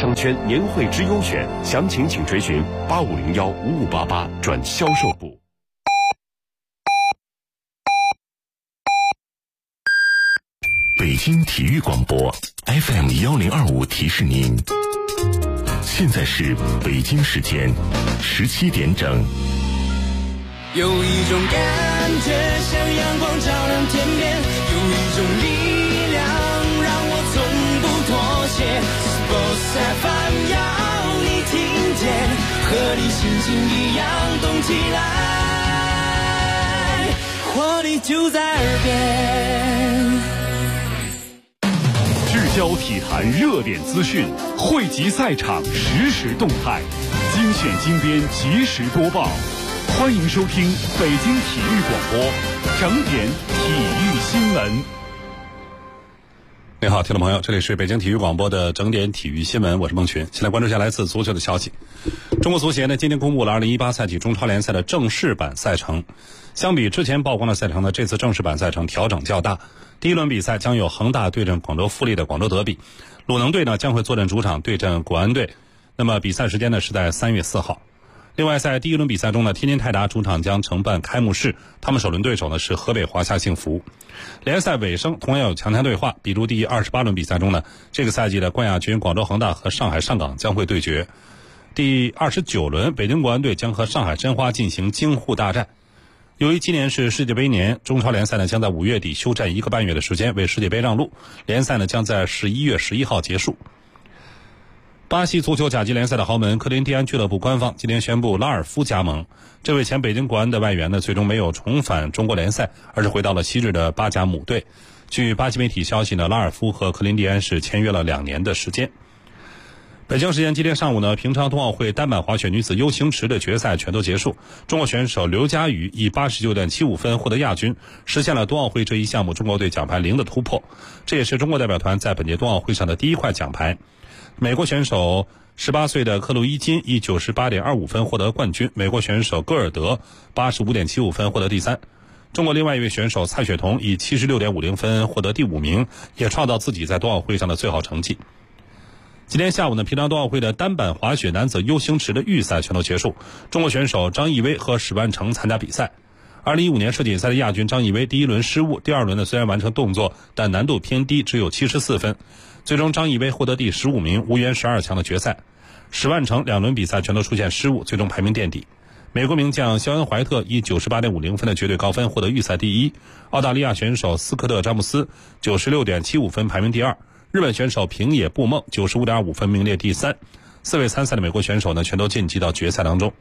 商圈年会之优选，详情请垂询85015588转销售部。北京体育广播 FM1025提示您，现在是北京时间17点整。 有一种感觉像阳光照亮天边，有一种力量让我从不妥协。Sports FM 要你听见，和你心情一样动起来，活力就在耳边。 聚焦体坛热点资讯，汇集赛场实时动态，精选精编及时播报。欢迎收听北京体育广播整点体育新闻。 你好，听众朋友，这里是北京体育广播的整点体育新闻，我是孟群。先来关注一下来自足球的消息。中国足协呢今天公布了2018赛季中超联赛的正式版赛程。相比之前曝光的赛程呢，这次正式版赛程调整较大。第一轮比赛将有恒大对阵广州富力的广州德比，鲁能队呢将会坐镇主场对阵国安队。那么比赛时间呢是在3月4号。另外，在第一轮比赛中呢，天津泰达主场将承办开幕式，他们首轮对手呢是河北华夏幸福。联赛尾声同样有强强对话，比如第28轮比赛中呢，这个赛季的冠亚军广州恒大和上海上港将会对决。第29轮，北京国安队将和上海申花进行京沪大战。由于今年是世界杯年，中超联赛呢将在5月底休战1个半月的时间，为世界杯让路。联赛呢将在11月11号结束。巴西足球甲级联赛的豪门科林蒂安俱乐部官方今天宣布拉尔夫加盟。这位前北京国安的外援呢，最终没有重返中国联赛，而是回到了昔日的巴甲母队。据巴西媒体消息呢，拉尔夫和科林蒂安是签约了2年的时间。北京时间今天上午呢，平昌冬奥会单板滑雪女子 U 型池的决赛全都结束，中国选手刘佳宇以89.75分获得亚军，实现了冬奥会这一项目中国队奖牌0的突破。这也是中国代表团在本届冬奥会上的第一块奖牌。美国选手18岁的克鲁伊金以98.25分获得冠军，美国选手戈尔德85.75分获得第3。中国另外一位选手蔡雪桐以76.50分获得第5名，也创造自己在冬奥会上的最好成绩。今天下午呢，平昌冬奥会的单板滑雪男子 U 型池的预赛全都结束，中国选手张艺威和史万成参加比赛。2015年世锦赛的亚军张艺威第一轮失误，第二轮呢虽然完成动作，但难度偏低，只有74分。最终张艺威获得第15名，无缘12强的决赛。史万成2轮比赛全都出现失误，最终排名垫底。美国名将肖恩怀特以98.50分的绝对高分获得预赛第1。澳大利亚选手斯科特詹姆斯96.75分排名第2。日本选手平野步梦95.25分名列第3。4位参赛的美国选手呢，全都晋级到决赛当中。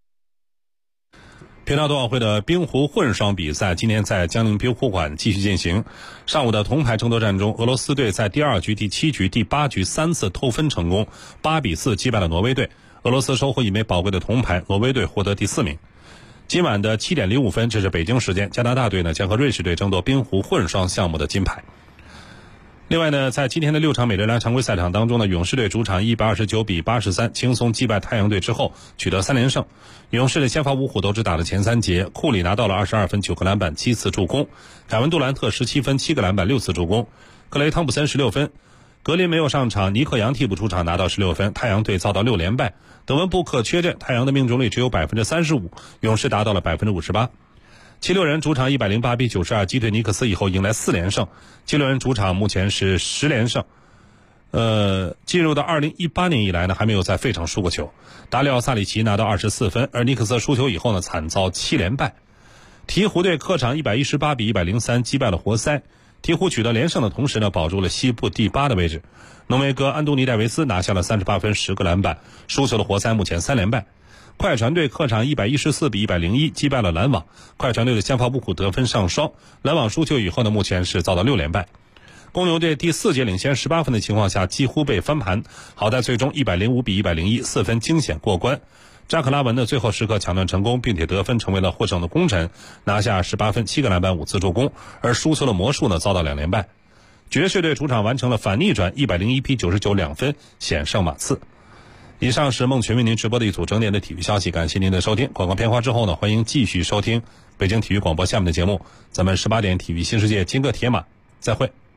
平昌冬奥会的冰壶混双比赛今天在江宁冰壶馆继续进行。上午的铜牌争夺战中，俄罗斯队在第2局、第7局、第8局3次偷分成功，8比4击败了挪威队。俄罗斯收获1枚宝贵的铜牌，挪威队获得第4名。今晚的7点05分，这是北京时间，加拿大队呢将和瑞士队争夺冰壶混双项目的金牌。另外呢，在今天的6场美职篮常规赛场当中呢，勇士队主场129比83轻松击败太阳队之后取得3连胜。勇士的先发五虎都只打了前3节，库里拿到了22分9个篮板7次助攻，凯文杜兰特17分7个篮板6次助攻，克雷汤普森16分，格林没有上场，尼克杨替补出场拿到16分，太阳队遭到6连败。德文布克缺阵，太阳的命中率只有 35%， 勇士达到了 58%。七六人主场108比92击退尼克斯以后迎来4连胜，七六人主场目前是10连胜。进入到2018年以来呢，还没有在费城输过球。达里奥萨里奇拿到24分，而尼克斯输球以后呢，惨遭7连败。鹈鹕队客场118比103击败了活塞，鹈鹕取得连胜的同时呢，保住了西部第8的位置。浓眉哥安东尼戴维斯拿下了38分10个篮板，输球的活塞目前3连败。快船队客场114比101击败了篮网，快船队的先发五虎得分上双，篮网输球以后呢，目前是遭到6连败。公牛队第4节领先18分的情况下几乎被翻盘，好在最终105比101 4分惊险过关。扎克拉文的最后时刻抢断成功，并且得分成为了获胜的功臣，拿下18分7个篮板5次助攻，而输球的魔术呢遭到2连败。爵士队主场完成了反逆转101比99 2分险胜马刺。以上是孟群为您直播的一组整点的体育消息，感谢您的收听。广告片花之后呢，欢迎继续收听北京体育广播下面的节目，咱们18点体育新世界金戈铁马再会。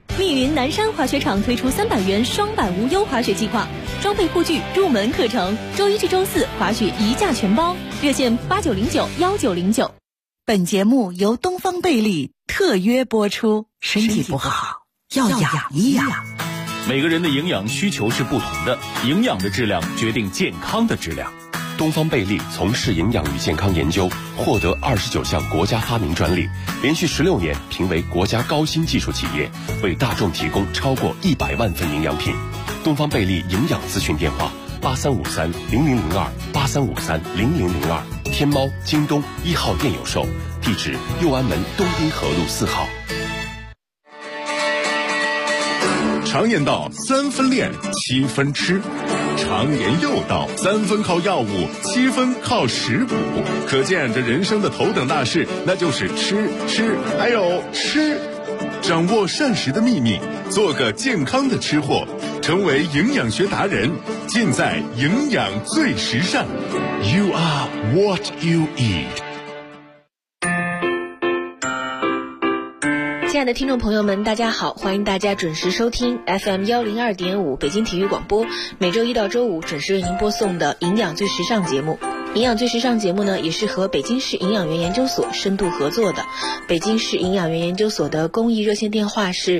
密云南山滑雪场推出300元双板无忧滑雪计划，装备护具、入门课程，周一至周四滑雪一价全包，热线89091909。 本节目由东方贝利特约播出。身体不好要养一养。 每个人的营养需求是不同的，营养的质量决定健康的质量。 东方贝利从事营养与健康研究，获得29项国家发明专利，连续16年评为国家高新技术企业，为大众提供超过100万份营养品。东方贝利营养咨询电话83530002，83530002，天猫、京东1号店有售，地址右安门东滨河路4号。 常言道3分练7分吃，常言又道3分靠药物7分靠食补，可见这人生的头等大事那就是吃还有吃。掌握膳食的秘密，做个健康的吃货，成为营养学达人，尽在营养最时尚。 You are what you eat。 亲爱的听众朋友们，大家好，欢迎大家准时收听 FM 102.5北京体育广播，每周一到周五准时为您播送的营养最时尚节目。营养最时尚节目呢，也是和北京市营养员研究所深度合作的。北京市营养员研究所的公益热线电话是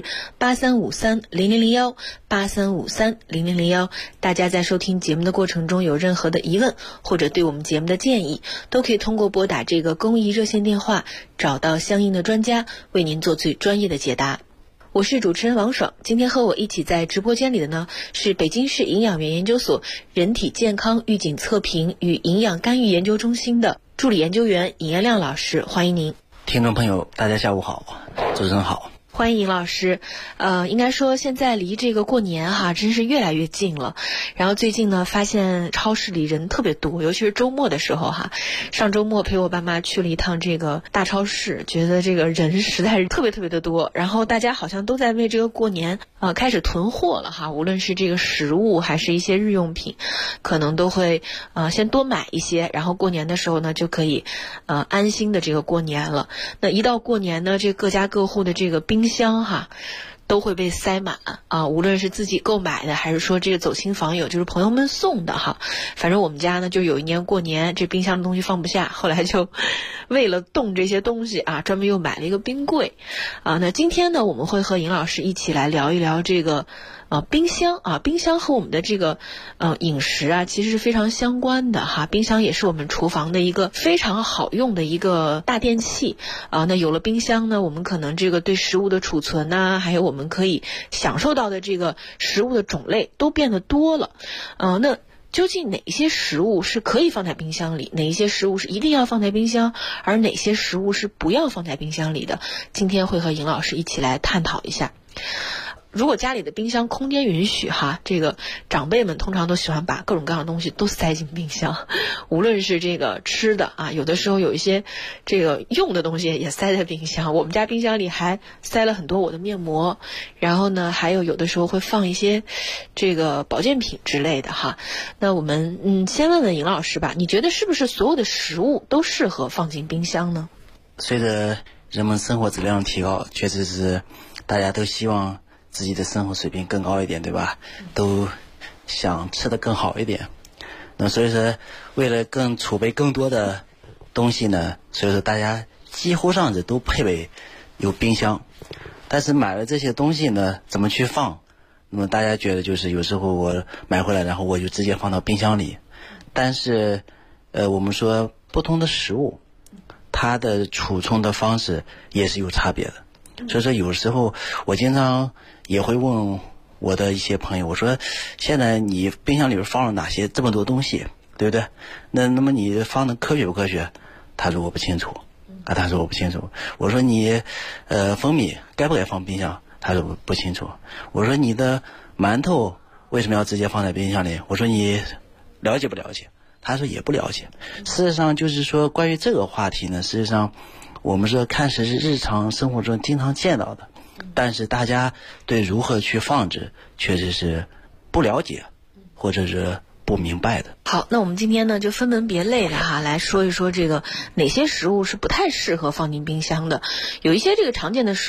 83530001，83530001。大家在收听节目的过程中有任何的疑问，或者对我们节目的建议，都可以通过拨打这个公益热线电话，找到相应的专家，为您做最专业的解答。我是主持人王爽，今天和我一起在直播间里的呢是北京市营养员研究所人体健康预警测评与营养干预研究中心的助理研究员尹彦亮老师，欢迎您。 听众朋友大家下午好，主持人好。 欢迎尹老师。应该说现在离这个过年哈真是越来越近了，然后最近呢发现超市里人特别多，尤其是周末的时候哈。上周末陪我爸妈去了一趟这个大超市，觉得这个人实在是特别的多，然后大家好像都在为这个过年开始囤货了哈，无论是这个食物还是一些日用品，可能都会先多买一些，然后过年的时候呢就可以安心的这个过年了。那一到过年呢，这各家各户的这个冰箱哈都会被塞满啊，无论是自己购买的还是说这个走亲访友，就是朋友们送的哈。反正我们家呢就有一年过年这冰箱的东西放不下，后来就为了冻这些东西啊，专门又买了一个冰柜啊。那今天呢我们会和尹老师一起来聊一聊这个冰箱啊，冰箱和我们的这个饮食啊其实是非常相关的哈。冰箱也是我们厨房的一个非常好用的一个大电器啊。那有了冰箱呢，我们可能这个对食物的储存啊，还有我们可以享受到的这个食物的种类都变得多了。那究竟哪些食物是可以放在冰箱里，哪一些食物是一定要放在冰箱，而哪些食物是不要放在冰箱里的，今天会和尹老师一起来探讨一下。如果家里的冰箱空间允许哈，这个长辈们通常都喜欢把各种各样的东西都塞进冰箱，无论是这个吃的啊，有的时候有一些这个用的东西也塞在冰箱。我们家冰箱里还塞了很多我的面膜，然后呢还有的时候会放一些这个保健品之类的哈。那我们先问问尹老师吧，你觉得是不是所有的食物都适合放进冰箱呢？ 随着人们生活质量提高，确实是大家都希望自己的生活水平更高一点，对吧？都想吃得更好一点。那所以说为了更储备更多的东西呢，所以说大家几乎上是都配备有冰箱。但是买了这些东西呢，怎么去放？那么大家觉得就是有时候我买回来然后我就直接放到冰箱里。但是我们说不同的食物它的储存的方式也是有差别的。所以说有时候我经常也会问我的一些朋友，我说现在你冰箱里边放了哪些这么多东西，对不对？那么你放的科学不科学？他说我不清楚啊，他说我不清楚。我说你蜂蜜该不该放冰箱？他说我不清楚。我说你的馒头为什么要直接放在冰箱里？我说你了解不了解？他说也不了解。事实上就是说关于这个话题呢，事实上我们说看似是日常生活中经常见到的，但是大家对如何去放置确实是不了解或者是不明白的。 好，那我们今天呢就分门别类的哈来说一说这个哪些食物是不太适合放进冰箱的。有一些这个常见的食物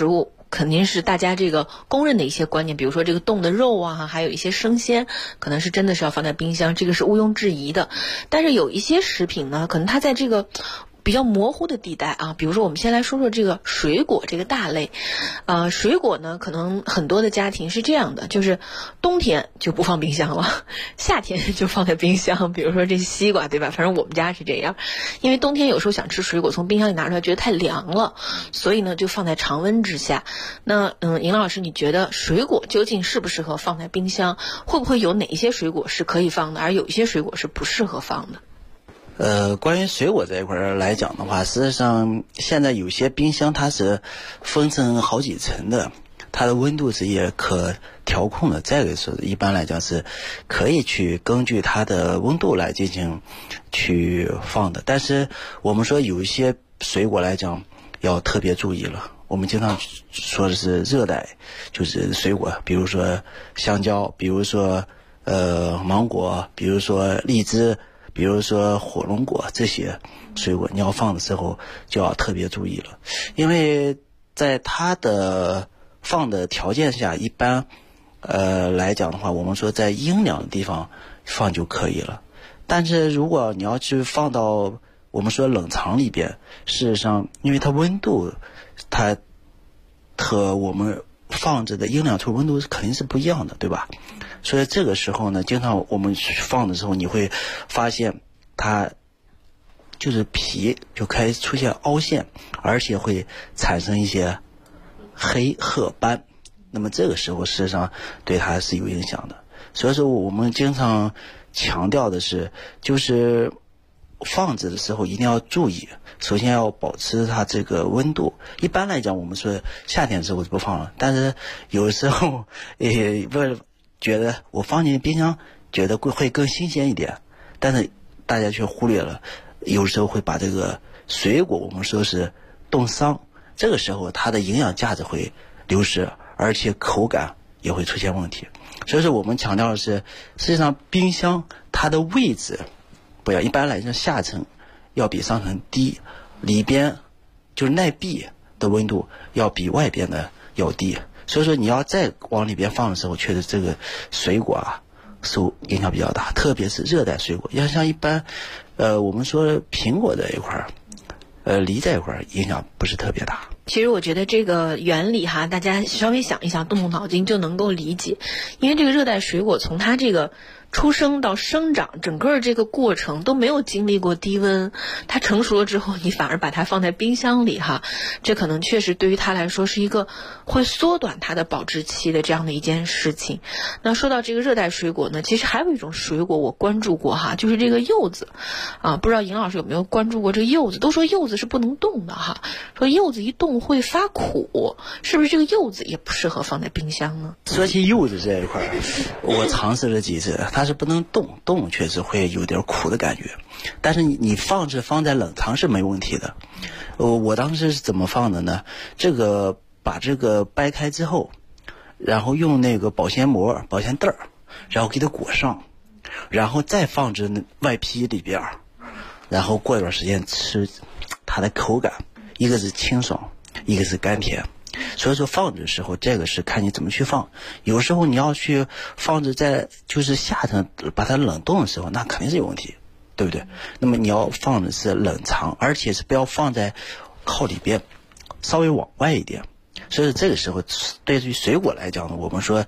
肯定是大家这个公认的一些观念，比如说这个冻的肉啊，还有一些生鲜，可能是真的是要放在冰箱，这个是毋庸置疑的。但是有一些食品呢，可能它在这个比较模糊的地带啊，比如说我们先来说说这个水果这个大类，水果呢，可能很多的家庭是这样的，就是冬天就不放冰箱了，夏天就放在冰箱，比如说这西瓜，对吧？反正我们家是这样，因为冬天有时候想吃水果，从冰箱里拿出来觉得太凉了，所以呢就放在常温之下。那尹老师，你觉得水果究竟适不适合放在冰箱？会不会有哪一些水果是可以放的，而有一些水果是不适合放的？ 关于水果这一块来讲的话，实际上现在有些冰箱它是分成好几层的，它的温度是也可调控的，这个是一般来讲是可以去根据它的温度来进行去放的。但是我们说有一些水果来讲要特别注意了，我们经常说的是热带就是水果，比如说香蕉，比如说芒果，比如说荔枝，比如说火龙果，这些水果你要放的时候就要特别注意了，因为在它的放的条件下，一般来讲的话，我们说在阴凉的地方放就可以了。但是如果你要去放到我们说冷藏里边，事实上因为它温度它和我们放着的阴凉处温度肯定是不一样的，对吧？所以这个时候呢，经常我们放的时候，你会发现它就是皮就开始出现凹陷，而且会产生一些黑褐斑，那么这个时候事实上对它是有影响的。所以说我们经常强调的是，就是放置的时候一定要注意，首先要保持它这个温度。一般来讲我们说夏天的时候就不放了，但是有时候为了觉得我放进冰箱觉得会更新鲜一点，但是大家却忽略了有时候会把这个水果我们说是冻伤，这个时候它的营养价值会流失，而且口感也会出现问题。所以说我们强调的是，实际上冰箱它的位置不要，一般来说下层要比上层低，里边就是耐壁的温度要比外边的要低，所以说你要再往里边放的时候，确实这个水果啊受影响比较大，特别是热带水果。要像一般我们说苹果这一块梨这一块影响不是特别大。 其实我觉得这个原理哈，大家稍微想一想，动动脑筋就能够理解。因为这个热带水果从它这个出生到生长，整个这个过程都没有经历过低温，它成熟了之后，你反而把它放在冰箱里哈，这可能确实对于它来说是一个会缩短它的保质期的这样的一件事情。那说到这个热带水果呢，其实还有一种水果我关注过哈，就是这个柚子啊，不知道尹老师有没有关注过这个柚子？都说柚子是不能冻的哈，说柚子一冻会发苦，是不是这个柚子也不适合放在冰箱呢？ 说起柚子这一块，我尝试了几次，它是不能冻确实会有点苦的感觉，但是你放在冷藏是没问题的。我当时是怎么放的呢？把这个掰开之后，然后用那个保鲜膜、保鲜袋儿，然后给它裹上，然后再放置外皮里边，然后过一段时间吃，它的口感一个是清爽，一个是甘甜。所以说放置的时候，这个是看你怎么去放。有时候你要去放置在就是夏天把它冷冻的时候，那肯定是有问题，对不对？那么你要放的是冷藏，而且是不要放在靠里边，稍微往外一点。所以这个时候对于水果来讲呢，我们说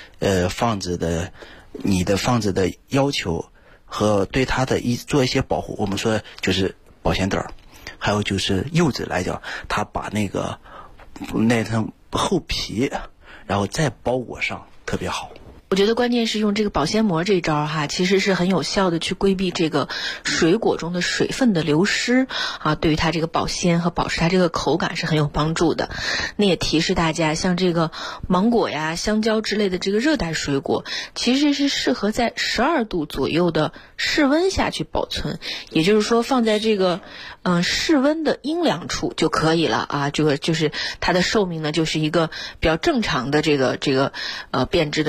你的放置的要求和对它的做一些保护，我们说就是保鲜袋，还有就是柚子来讲，它把那层厚皮然后再包裹上特别好。 我觉得关键是用这个保鲜膜这招哈，其实是很有效的去规避这个水果中的水分的流失啊，对于它这个保鲜和保持它这个口感是很有帮助的。那也提示大家，像这个芒果呀、香蕉之类的这个热带水果，其实是适合在12度左右的室温下去保存，也就是说放在这个室温的阴凉处就可以了啊。这个就是它的寿命呢，就是一个比较正常的这个变质的这个时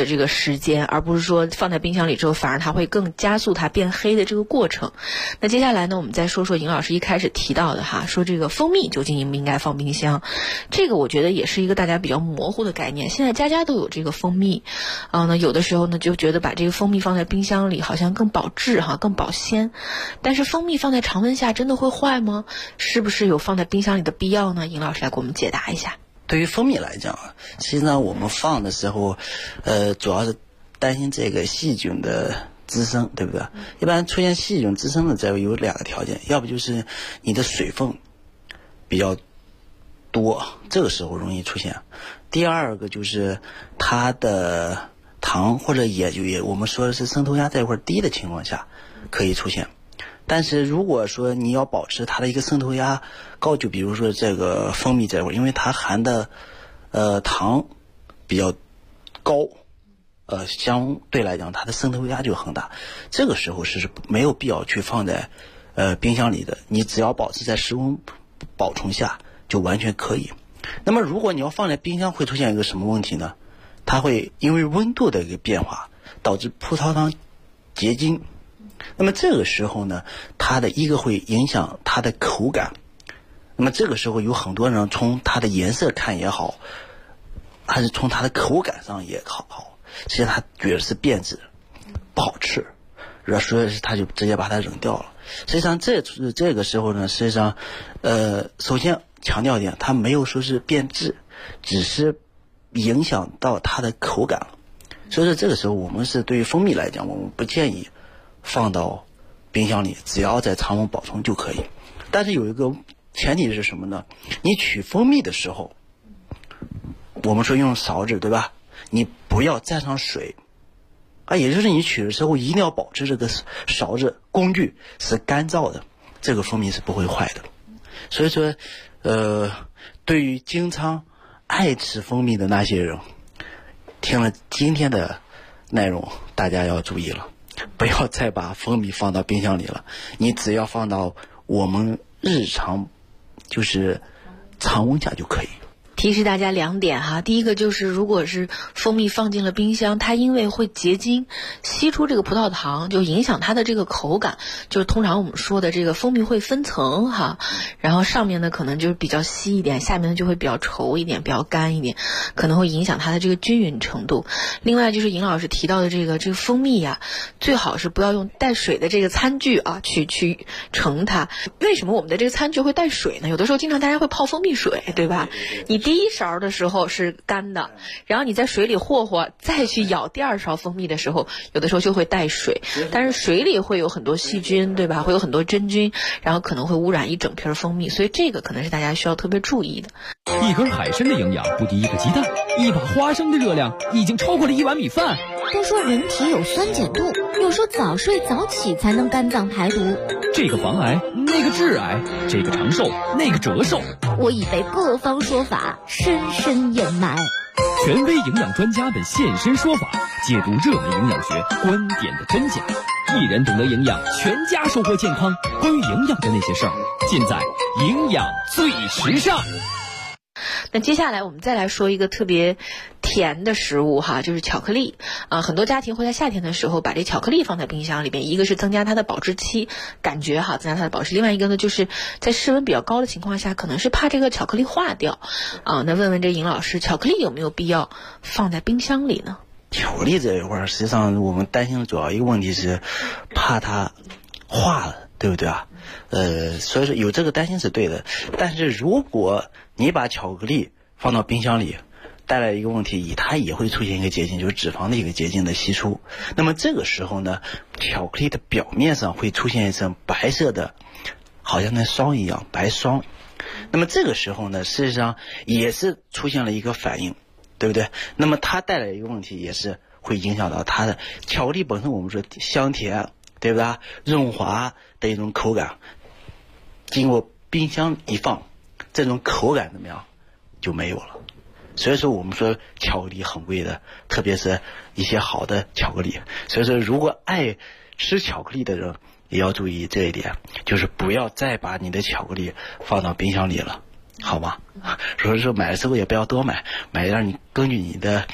时间，而不是说放在冰箱里之后反而它会更加速它变黑的这个过程。那接下来呢，我们再说说尹老师一开始提到的哈，说这个蜂蜜究竟应不应该放冰箱，这个我觉得也是一个大家比较模糊的概念。现在家家都有这个蜂蜜，那有的时候呢就觉得把这个蜂蜜放在冰箱里好像更保质哈，更保鲜。但是蜂蜜放在常温下真的会坏吗？是不是有放在冰箱里的必要呢？尹老师来给我们解答一下。 对于蜂蜜来讲，其实呢我们放的时候主要是担心这个细菌的滋生，对不对？一般出现细菌滋生的这有2个条件，要不就是你的水分比较多，这个时候容易出现；第二个就是它的糖或者也我们说的是渗透压在一块低的情况下可以出现。但是如果说你要保持它的一个渗透压高，就比如说这个蜂蜜这块，因为它含的糖比较高，相对来讲它的渗透压就很大，这个时候是没有必要去放在冰箱里的，你只要保持在室温保存下就完全可以。那么如果你要放在冰箱，会出现一个什么问题呢？它会因为温度的一个变化导致葡萄糖结晶，那么这个时候呢，它的一个会影响它的口感。那么这个时候有很多人从它的颜色看也好，还是从它的口感上也好，实际上他觉得是变质不好吃，所以他就直接把它扔掉了。实际上这个时候呢，实际上首先强调一点，它没有说是变质，只是影响到它的口感了。所以说这个时候我们是对于蜂蜜来讲，我们不建议放到冰箱里，只要在常温保存就可以。但是有一个前提是什么呢？你取蜂蜜的时候，我们说用勺子，对吧？你不要沾上水也就是你取的时候一定要保持这个勺子工具是干燥的，这个蜂蜜是不会坏的。所以说对于经常爱吃蜂蜜的那些人，听了今天的内容大家要注意了，不要再把蜂蜜放到冰箱里了，你只要放到我们日常就是常温下就可以。 提示大家2点哈，第一个就是如果是蜂蜜放进了冰箱，它因为会结晶吸出这个葡萄糖，就影响它的这个口感，就是通常我们说的这个蜂蜜会分层哈，然后上面呢可能就是比较稀一点，下面呢就会比较稠一点，比较干一点，可能会影响它的这个均匀程度。另外就是尹老师提到的这个蜂蜜呀，最好是不要用带水的这个餐具去盛它。为什么我们的这个餐具会带水呢？有的时候经常大家会泡蜂蜜水，对吧？你第一勺的时候是干的，然后你在水里和和，再去舀第2勺蜂蜜的时候，有的时候就会带水，但是水里会有很多细菌，对吧？会有很多真菌，然后可能会污染一整瓶蜂蜜，所以这个可能是大家需要特别注意的。 一根海参的营养不敌1个鸡蛋，一把花生的热量已经超过了1碗米饭。 都说人体有酸碱度，又说早睡早起才能肝脏排毒， 这个防癌，那个致癌，这个长寿，那个折寿。 我已被各方说法深深掩埋。 权威营养专家们现身说法，解读热门营养学观点的真假。一人懂得营养，全家收获健康。关于营养的那些事儿，尽在营养最时尚。 那接下来我们再来说一个特别甜的食物哈，就是巧克力很多家庭会在夏天的时候把这巧克力放在冰箱里边，一个是增加它的保质期，感觉增加它的保质，另外一个呢就是在室温比较高的情况下，可能是怕这个巧克力化掉那问问这尹老师，巧克力有没有必要放在冰箱里呢？ 巧克力这一块实际上我们担心的主要一个问题是怕它化了，对不对啊？所以说有这个担心是对的，但是如果你把巧克力放到冰箱里，带来一个问题，它也会出现一个结晶，就是脂肪的一个结晶的析出。那么这个时候呢，巧克力的表面上会出现一层白色的，好像那霜一样白霜。那么这个时候呢，事实上也是出现了一个反应，对不对？那么它带来一个问题，也是会影响到它的巧克力本身，我们说香甜，对不对？润滑的一种口感，经过冰箱一放，这种口感怎么样就没有了。所以说我们说巧克力很贵的，特别是一些好的巧克力。所以说如果爱吃巧克力的人也要注意这一点，就是不要再把你的巧克力放到冰箱里了，好吗？所以说买的时候也不要多买，买点你根据你的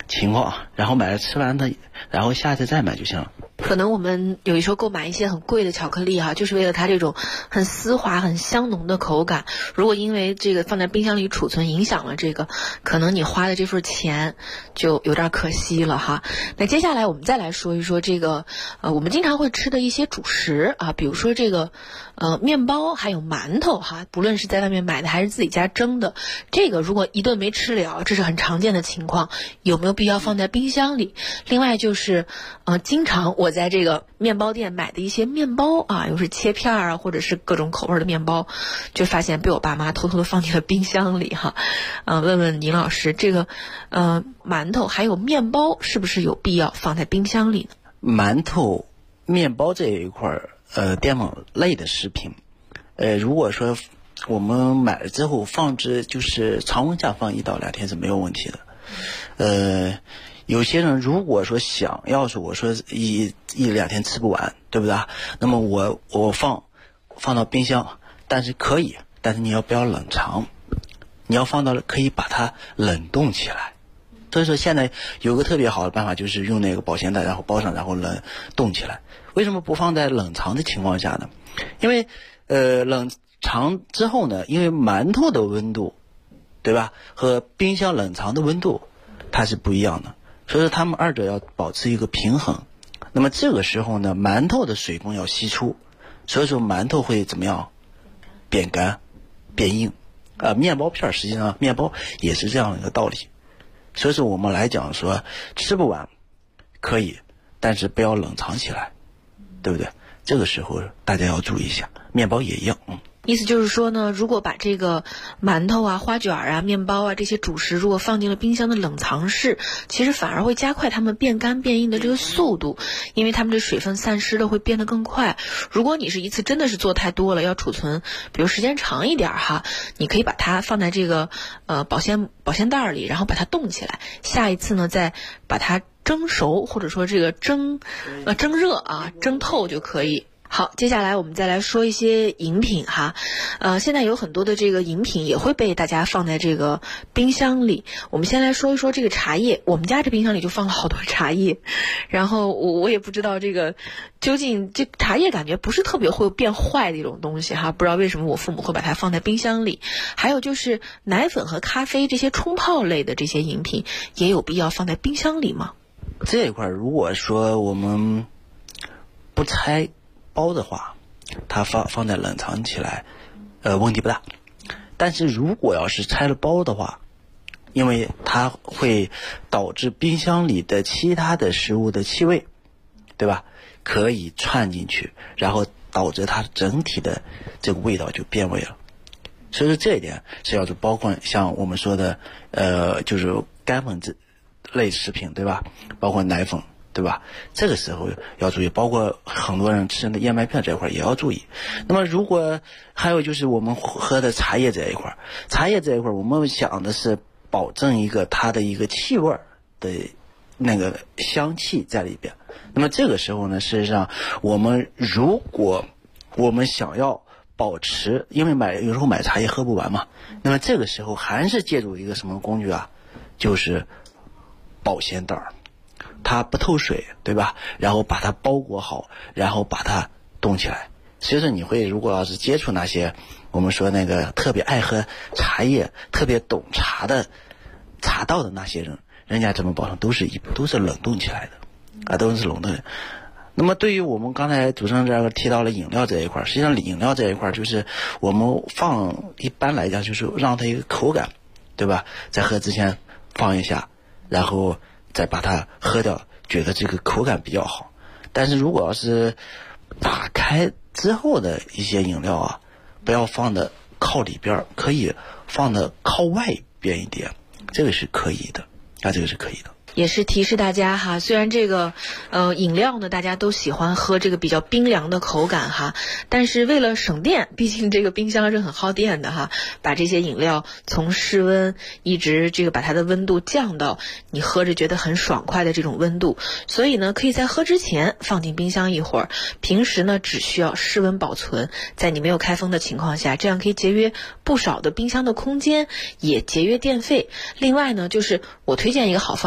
情况，然后买了吃完它，然后下次再买就行了。 可能我们有时候购买一些很贵的巧克力哈，就是为了它这种很丝滑、很香浓的口感。如果因为这个放在冰箱里储存影响了这个，可能你花的这份钱就有点可惜了哈。那接下来我们再来说一说这个我们经常会吃的一些主食啊，比如说这个面包还有馒头哈，不论是在外面买的还是自己家蒸的，这个如果一顿没吃了，这是很常见的情况，有没有必要放在冰箱里？另外就是经常我在这个面包店买的一些面包啊，又是切片啊，或者是各种口味的面包，就发现被我爸妈偷偷的放进了冰箱里哈。问问倪老师，这个馒头还有面包是不是有必要放在冰箱里呢？ 馒头、面包这一块淀粉类的食品，如果说我们买了之后放置就是常温下放1到2天是没有问题的。有些人如果说想要是我说一两天吃不完，对不对？那么我放到冰箱，但是你不要冷藏，你要放到可以把它冷冻起来。所以说现在有个特别好的办法，就是用那个保鲜袋，然后包上，然后冷冻起来。为什么不放在冷藏的情况下呢？因为冷藏之后呢，因为馒头的温度，对吧，和冰箱冷藏的温度它是不一样的，所以说它们二者要保持一个平衡。那么这个时候呢，馒头的水分要析出，所以说馒头会怎么样？变干、变硬。面包片实际上面包也是这样一个道理。所以说我们来讲说吃不完可以，但是不要冷藏起来，对不对？这个时候大家要注意一下，面包也一样。 意思就是说呢，如果把这个馒头啊、花卷啊、面包啊这些主食如果放进了冰箱的冷藏室，其实反而会加快它们变干变硬的这个速度，因为它们这水分散失的会变得更快。如果你是一次真的是做太多了，要储存比如时间长一点哈，你可以把它放在这个保鲜袋里，然后把它冻起来，下一次呢再把它蒸熟，或者说这个蒸热啊，蒸透就可以。好，接下来我们再来说一些饮品哈。现在有很多的这个饮品也会被大家放在这个冰箱里。我们先来说一说这个茶叶，我们家这冰箱里就放了好多茶叶，然后我也不知道这个究竟这茶叶感觉不是特别会变坏的一种东西哈，不知道为什么我父母会把它放在冰箱里。还有就是奶粉和咖啡这些冲泡类的这些饮品，也有必要放在冰箱里吗？ 这一块如果说我们不拆包的话，它放在冷藏起来问题不大。但是如果要是拆了包的话，因为它会导致冰箱里的其他的食物的气味，对吧，可以串进去，然后导致它整体的这个味道就变味了。所以说这一点是要包括像我们说的就是干粉类食品，对吧，包括奶粉，对吧？这个时候要注意，包括很多人吃的燕麦片这一块也要注意。那么如果还有就是我们喝的茶叶这一块我们想的是保证一个它的一个气味的那个香气在里边。那么这个时候呢，事实上如果我们想要保持，因为有时候买茶叶喝不完嘛，那么这个时候还是借助一个什么工具啊，就是保鲜袋，它不透水，对吧？然后把它包裹好，然后把它冻起来。所以说你会如果要是接触那些我们说那个特别爱喝茶叶、特别懂茶的茶道的那些人，人家这么保证都是冷冻起来的都是冷冻的。那么对于我们刚才主持人这个提到了饮料这一块，实际上饮料这一块就是我们一般来讲就是让它一个口感，对吧，在喝之前放一下，然后再把它喝掉，觉得这个口感比较好。但是如果要是打开之后的一些饮料啊，不要放的靠里边，可以放的靠外边一点，这个是可以的这个是可以的。 也是提示大家哈，虽然这个饮料呢大家都喜欢喝这个比较冰凉的口感哈，但是为了省电，毕竟这个冰箱是很耗电的哈，把这些饮料从室温一直这个把它的温度降到你喝着觉得很爽快的这种温度，所以呢可以在喝之前放进冰箱一会儿，平时呢只需要室温保存，在你没有开封的情况下，这样可以节约不少的冰箱的空间，也节约电费。另外呢就是我推荐一个好方法，你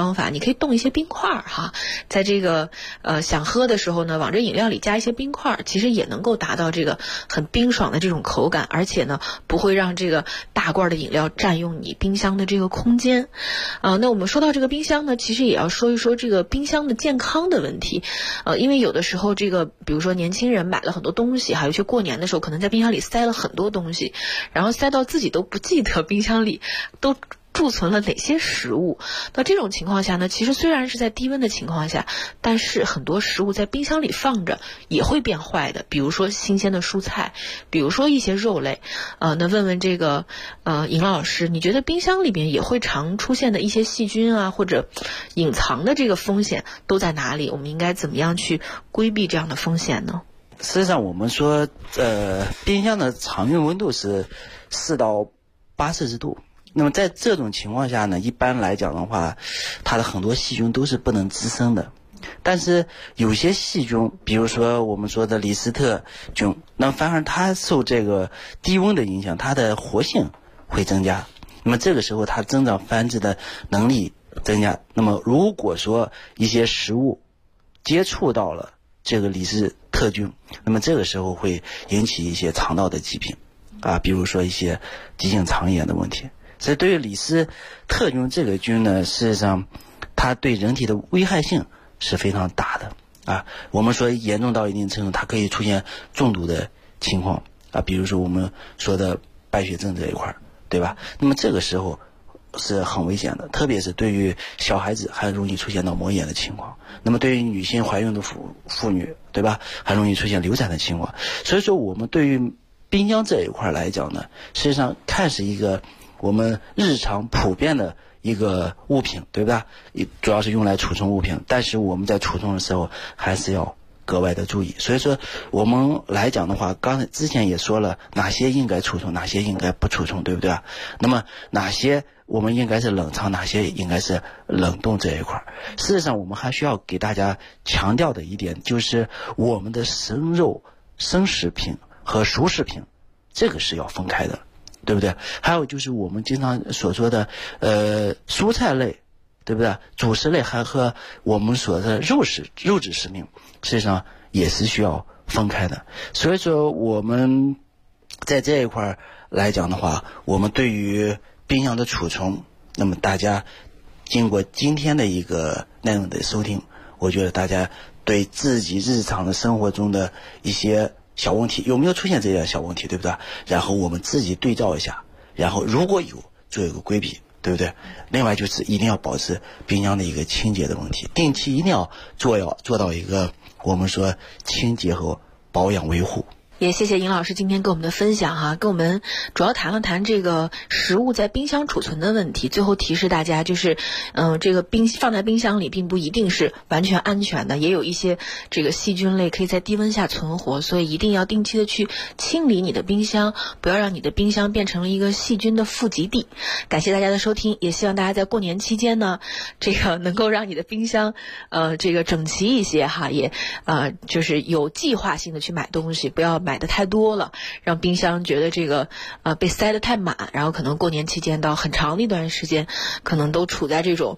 可以冻一些冰块哈，在这个想喝的时候呢，往这饮料里加一些冰块，其实也能够达到这个很冰爽的这种口感，而且呢不会让这个大罐的饮料占用你冰箱的这个空间。那我们说到这个冰箱呢，其实也要说一说这个冰箱的健康的问题。因为有的时候这个比如说年轻人买了很多东西，还有去过年的时候可能在冰箱里塞了很多东西，然后塞到自己都不记得冰箱里都贮存了哪些食物。那这种情况下呢，其实虽然是在低温的情况下，但是很多食物在冰箱里放着也会变坏的，比如说新鲜的蔬菜，比如说一些肉类。那问问这个尹老师，你觉得冰箱里边也会常出现的一些细菌啊，或者隐藏的这个风险都在哪里？我们应该怎么样去规避这样的风险呢？ 实际上我们说冰箱的常用温度是4到8摄氏度。那么在这种情况下呢，一般来讲的话，它的很多细菌都是不能滋生的。但是有些细菌，比如说我们说的李斯特菌，那反而它受这个低温的影响，它的活性会增加。那么这个时候它增长繁殖的能力增加。那么如果说一些食物接触到了这个李斯特菌，那么这个时候会引起一些肠道的疾病比如说一些急性肠炎的问题。所以对于李斯特菌这个菌呢，事实上它对人体的危害性是非常大的我们说严重到一定程度，它可以出现中毒的情况比如说我们说的败血症这一块，对吧？那么这个时候是很危险的，特别是对于小孩子还容易出现脑膜炎的情况，那么对于女性怀孕的妇女，对吧，还容易出现流产的情况。所以说我们对于冰箱这一块来讲呢，实际上看是一个我们日常普遍的一个物品，对吧？主要是用来储存物品，但是我们在储存的时候还是要格外的注意。所以说我们来讲的话，刚才之前也说了哪些应该储存，哪些应该不储存，对不对啊？那么哪些我们应该是冷藏，哪些应该是冷冻这一块。事实上我们还需要给大家强调的一点，就是我们的生肉、生食品和熟食品这个是要分开的，对不对？还有就是我们经常所说的蔬菜类，对不对？主食类还和我们所说的肉质食品实际上也是需要分开的。所以说我们在这一块来讲的话，我们对于冰箱的储存，那么大家经过今天的一个内容的收听，我觉得大家对自己日常的生活中的一些小问题有没有出现这些小问题，对不对？然后我们自己对照一下，然后如果有做一个规避，对不对？另外就是一定要保持冰箱的一个清洁的问题，定期一定要做到一个我们说清洁和保养维护。 也谢谢尹老师今天跟我们的分享哈，跟我们主要谈了谈这个食物在冰箱储存的问题。最后提示大家，就是这个放在冰箱里并不一定是完全安全的，也有一些这个细菌类可以在低温下存活，所以一定要定期的去清理你的冰箱，不要让你的冰箱变成了一个细菌的富集地。感谢大家的收听，也希望大家在过年期间呢，这个能够让你的冰箱这个整齐一些哈，也就是有计划性的去买东西，不要买的太多了，让冰箱觉得这个被塞得太满，然后可能过年期间到很长的一段时间可能都处在这种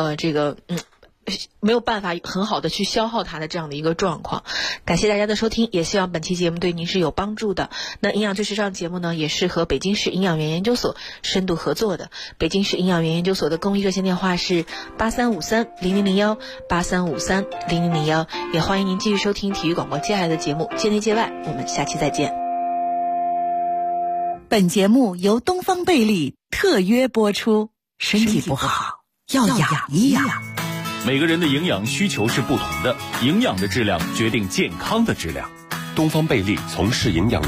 没有办法很好的去消耗它的这样的一个状况。感谢大家的收听，也希望本期节目对您是有帮助的。那营养最时尚节目呢，也是和北京市营养元研究所深度合作的。北京市营养元研究所的公益热线电话是83530001 83530001，也欢迎您继续收听体育广播接下来的节目，界内界外，我们下期再见。 本节目由东方贝利特约播出，身体不好要养一养。 每个人的营养需求是不同的，营养的质量决定健康的质量。 东方贝利从事营养